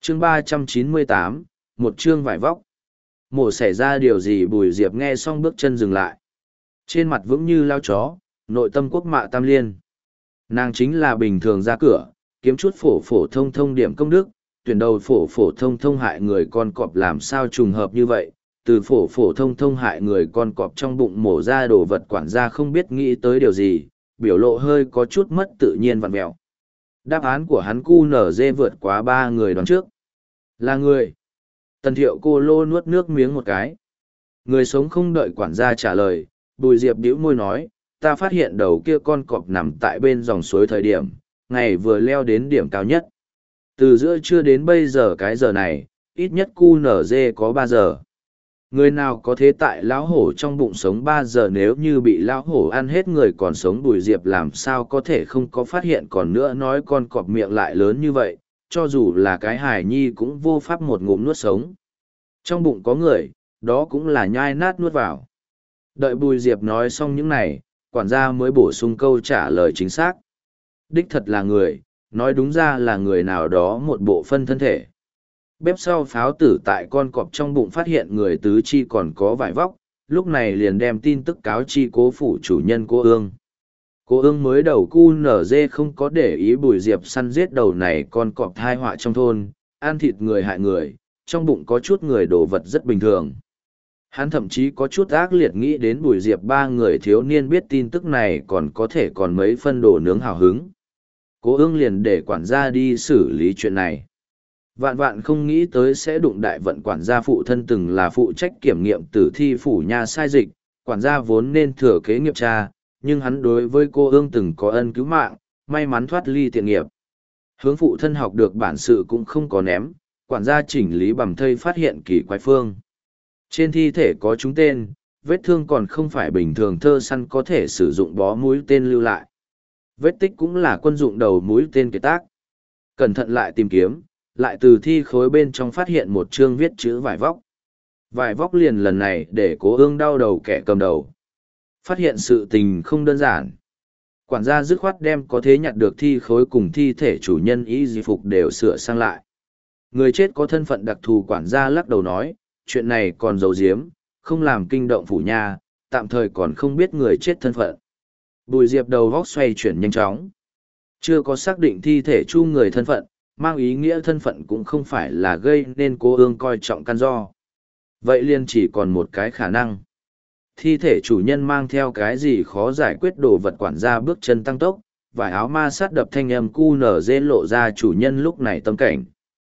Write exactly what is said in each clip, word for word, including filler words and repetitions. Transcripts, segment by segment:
chương ba trăm chín mươi tám, một chương vải vóc. Mổ xảy ra điều gì? Bùi Diệp nghe xong bước chân dừng lại. Trên mặt vững như lao chó, nội tâm quốc mạ tam liên. Nàng chính là bình thường ra cửa, kiếm chút phổ phổ thông thông điểm công đức, tuyển đầu phổ phổ thông thông hại người con cọp làm sao trùng hợp như vậy. Từ phổ phổ thông thông hại người con cọp trong bụng mổ ra đồ vật, quản gia không biết nghĩ tới điều gì, biểu lộ hơi có chút mất tự nhiên vặn vẹo. Đáp án của hắn cu nở dê vượt quá ba người đoán trước. Là người. Tần Thiệu cô lô nuốt nước miếng một cái. Người sống không đợi quản gia trả lời, Bùi Diệp bĩu môi nói, ta phát hiện đầu kia con cọp nằm tại bên dòng suối thời điểm, ngày vừa leo đến điểm cao nhất. Từ giữa trưa đến bây giờ cái giờ này, ít nhất cu nở dê có ba giờ. Người nào có thế tại lão hổ trong bụng sống ba giờ, nếu như bị lão hổ ăn hết người còn sống? Bùi Diệp làm sao có thể không có phát hiện, còn nữa nói con cọp miệng lại lớn như vậy, cho dù là cái hài nhi cũng vô pháp một ngụm nuốt sống. Trong bụng có người, đó cũng là nhai nát nuốt vào. Đợi Bùi Diệp nói xong những này, quản gia mới bổ sung câu trả lời chính xác. Đích thật là người, nói đúng ra là người nào đó một bộ phân thân thể. Bếp sau pháo tử tại con cọp trong bụng phát hiện người tứ chi còn có vải vóc, lúc này liền đem tin tức cáo chi cố phủ chủ nhân Cô Ương. Cô Ương mới đầu cu nở dê không có để ý Bùi Diệp săn giết đầu này con cọp thai họa trong thôn, ăn thịt người hại người, trong bụng có chút người đồ vật rất bình thường. Hắn thậm chí có chút ác liệt nghĩ đến Bùi Diệp ba người thiếu niên biết tin tức này còn có thể còn mấy phân đồ nướng hào hứng. Cố Ương liền để quản gia đi xử lý chuyện này. Vạn vạn không nghĩ tới sẽ đụng đại vận. Quản gia phụ thân từng là phụ trách kiểm nghiệm tử thi phủ nha sai dịch, quản gia vốn nên thừa kế nghiệp cha, nhưng hắn đối với cô Ương từng có ân cứu mạng, may mắn thoát ly tiện nghiệp. Hướng phụ thân học được bản sự cũng không có ném, quản gia chỉnh lý bầm thây phát hiện kỳ quái phương. Trên thi thể có trúng tên, vết thương còn không phải bình thường thơ săn có thể sử dụng bó mũi tên lưu lại. Vết tích cũng là quân dụng đầu mũi tên kiệt tác. Cẩn thận lại tìm kiếm, lại từ thi khối bên trong phát hiện một chương viết chữ vải vóc. Vải vóc liền lần này để Cố Ương đau đầu kẻ cầm đầu. Phát hiện sự tình không đơn giản. Quản gia dứt khoát đem có thế nhặt được thi khối cùng thi thể chủ nhân y di phục đều sửa sang lại. Người chết có thân phận đặc thù, quản gia lắc đầu nói, chuyện này còn giấu giếm, không làm kinh động phủ nha, tạm thời còn không biết người chết thân phận. Bùi Diệp đầu vóc xoay chuyển nhanh chóng. Chưa có xác định thi thể chu người thân phận, mang ý nghĩa thân phận cũng không phải là gây nên Cố Ương coi trọng căn do. Vậy liền chỉ còn một cái khả năng. Thi thể chủ nhân mang theo cái gì khó giải quyết đồ vật? Quản gia bước chân tăng tốc, vải áo ma sát đập thanh âm cu nở dê lộ ra chủ nhân lúc này tâm cảnh.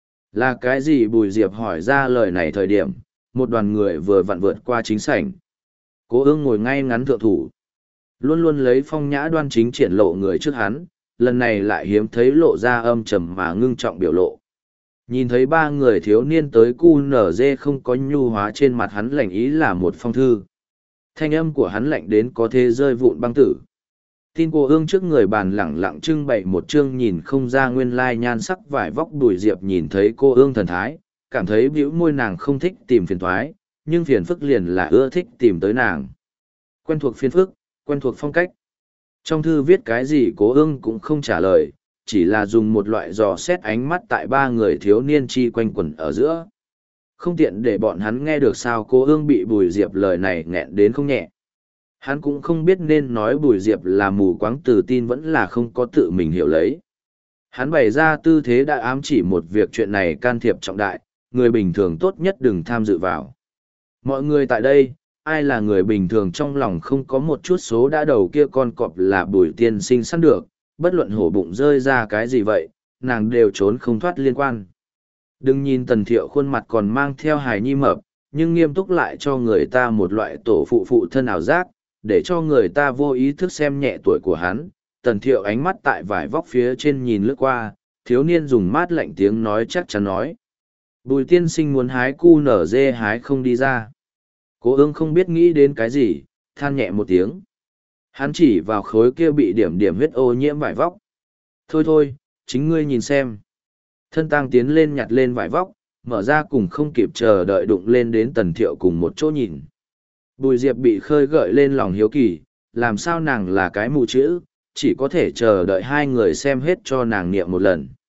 Là cái gì? Bùi Diệp hỏi ra lời này thời điểm, một đoàn người vừa vặn vượt qua chính sảnh. Cố Ương ngồi ngay ngắn thượng thủ, luôn luôn lấy phong nhã đoan chính triển lộ người trước hắn, lần này lại hiếm thấy lộ ra âm trầm mà ngưng trọng biểu lộ. Nhìn thấy ba người thiếu niên tới, cu nở dê không có nhu hóa, trên mặt hắn lạnh ý là một phong thư. Thanh âm của hắn lạnh đến có thể rơi vụn băng tử. Tin Cô Ương trước người bàn lẳng lặng trưng bày một chương nhìn không ra nguyên lai nhan sắc vải vóc. Bùi Diệp nhìn thấy Cô Ương thần thái, cảm thấy bĩu môi, nàng không thích tìm phiền thoái, nhưng phiền phức liền là ưa thích tìm tới nàng. Quen thuộc phiền phức, quen thuộc phong cách. Trong thư viết cái gì Cố Ương cũng không trả lời, chỉ là dùng một loại dò xét ánh mắt tại ba người thiếu niên chi quanh quẩn ở giữa. Không tiện để bọn hắn nghe được sao? Cố Ương bị Bùi Diệp lời này nghẹn đến không nhẹ. Hắn cũng không biết nên nói Bùi Diệp là mù quáng từ tin vẫn là không có tự mình hiểu lấy. Hắn bày ra tư thế đã ám chỉ một việc chuyện này can thiệp trọng đại, người bình thường tốt nhất đừng tham dự vào. Mọi người tại đây, ai là người bình thường trong lòng không có một chút số đã đầu kia con cọp là Bùi tiên sinh săn được, bất luận hổ bụng rơi ra cái gì vậy, nàng đều trốn không thoát liên quan. Đừng nhìn Tần Thiệu khuôn mặt còn mang theo hài nhi mập, nhưng nghiêm túc lại cho người ta một loại tổ phụ phụ thân ảo giác, để cho người ta vô ý thức xem nhẹ tuổi của hắn. Tần Thiệu ánh mắt tại vải vóc phía trên nhìn lướt qua, thiếu niên dùng mát lạnh tiếng nói chắc chắn nói. Bùi tiên sinh muốn hái cu nở dê hái không đi ra. Cố Ương không biết nghĩ đến cái gì, than nhẹ một tiếng. Hắn chỉ vào khối kia bị điểm điểm huyết ô nhiễm vải vóc. Thôi thôi, chính ngươi nhìn xem. Thân tang tiến lên nhặt lên vải vóc, mở ra cùng không kịp chờ đợi đụng lên đến Tần Thiệu cùng một chỗ nhìn. Bùi Diệp bị khơi gợi lên lòng hiếu kỳ, làm sao nàng là cái mù chữ, chỉ có thể chờ đợi hai người xem hết cho nàng niệm một lần.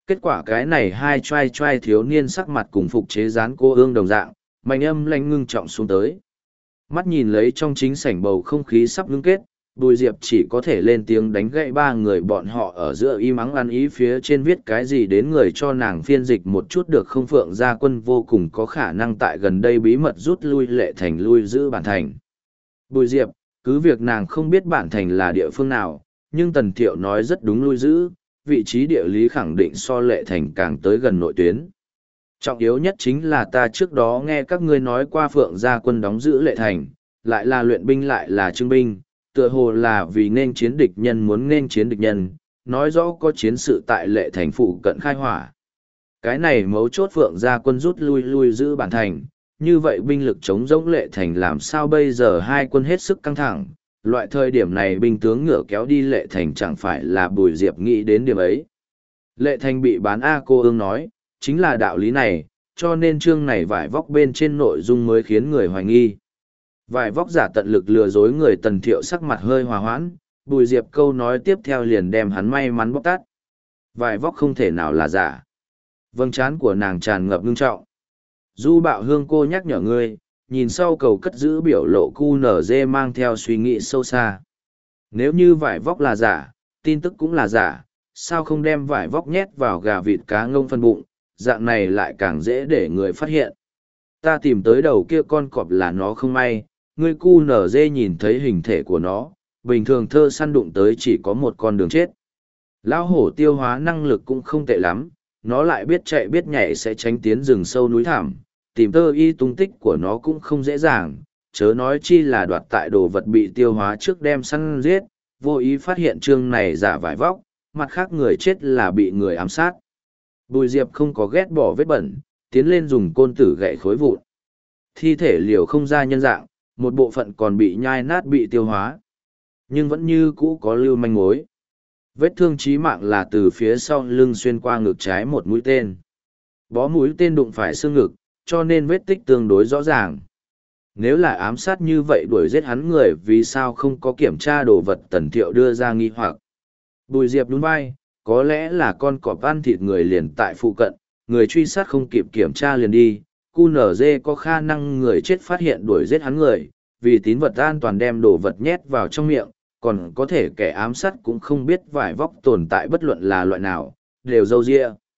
Kết quả cái này hai trai trai thiếu niên sắc mặt cùng phục chế dán cô ương đồng dạng, mạnh âm lanh ngưng trọng xuống tới. Mắt nhìn lấy trong chính sảnh bầu không khí sắp ngưng kết, Bùi Diệp chỉ có thể lên tiếng đánh gậy ba người bọn họ ở giữa y mắng ăn ý phía trên viết cái gì đến người cho nàng phiên dịch một chút được không. Phượng Gia Quân vô cùng có khả năng tại gần đây bí mật rút lui Lệ Thành lui giữ bản thành. Bùi Diệp, cứ việc nàng không biết bản thành là địa phương nào, nhưng Tần Thiệu nói rất đúng, lui giữ, vị trí địa lý khẳng định so Lệ Thành càng tới gần nội tuyến. Trọng yếu nhất chính là ta trước đó nghe các ngươi nói qua Phượng Gia Quân đóng giữ Lệ Thành, lại là luyện binh lại là trưng binh, tựa hồ là vì nên chiến địch nhân muốn nên chiến địch nhân, nói rõ có chiến sự tại Lệ Thành phụ cận khai hỏa. Cái này mấu chốt Phượng Gia Quân rút lui lui giữ bản thành, như vậy binh lực chống rỗng Lệ Thành làm sao bây giờ hai quân hết sức căng thẳng, loại thời điểm này binh tướng ngựa kéo đi Lệ Thành chẳng phải là Bùi Diệp nghĩ đến điểm ấy. Lệ Thành bị bán A cô ương nói, chính là đạo lý này, cho nên chương này vải vóc bên trên nội dung mới khiến người hoài nghi. Vải vóc giả tận lực lừa dối người. Tần Thiệu sắc mặt hơi hòa hoãn, Bùi Diệp câu nói tiếp theo liền đem hắn may mắn bóc tát. Vải vóc không thể nào là giả. Vâng, trán của nàng tràn ngập ngưng trọng. Du Bạo Hương cô nhắc nhở ngươi, nhìn sau cầu cất giữ biểu lộ cu nở dê mang theo suy nghĩ sâu xa. Nếu như vải vóc là giả, tin tức cũng là giả, sao không đem vải vóc nhét vào gà vịt cá ngông phân bụng, dạng này lại càng dễ để người phát hiện. Ta tìm tới đầu kia con cọp là nó không may, ngươi cu nở dê nhìn thấy hình thể của nó, bình thường thơ săn đụng tới chỉ có một con đường chết. Lão hổ tiêu hóa năng lực cũng không tệ lắm, nó lại biết chạy biết nhảy sẽ tránh tiến rừng sâu núi thảm, tìm tơ y tung tích của nó cũng không dễ dàng, chớ nói chi là đoạt tại đồ vật bị tiêu hóa trước đem săn giết, vô ý phát hiện chương này giả vải vóc, mặt khác người chết là bị người ám sát. Bùi Diệp không có ghét bỏ vết bẩn, tiến lên dùng côn tử gậy khối vụn. Thi thể liều không ra nhân dạng, một bộ phận còn bị nhai nát bị tiêu hóa, nhưng vẫn như cũ có lưu manh mối. Vết thương chí mạng là từ phía sau lưng xuyên qua ngực trái một mũi tên. Bó mũi tên đụng phải xương ngực, cho nên vết tích tương đối rõ ràng. Nếu là ám sát như vậy đuổi giết hắn người, vì sao không có kiểm tra đồ vật? Tần Thiệu đưa ra nghi hoặc. Bùi Diệp nhún vai, có lẽ là con cọp ăn thịt người liền tại phụ cận, người truy sát không kịp kiểm tra liền đi. cu nở dê có khả năng người chết phát hiện đuổi giết hắn người, vì tín vật an toàn đem đồ vật nhét vào trong miệng, còn có thể kẻ ám sát cũng không biết vải vóc tồn tại bất luận là loại nào, đều dâu dịa.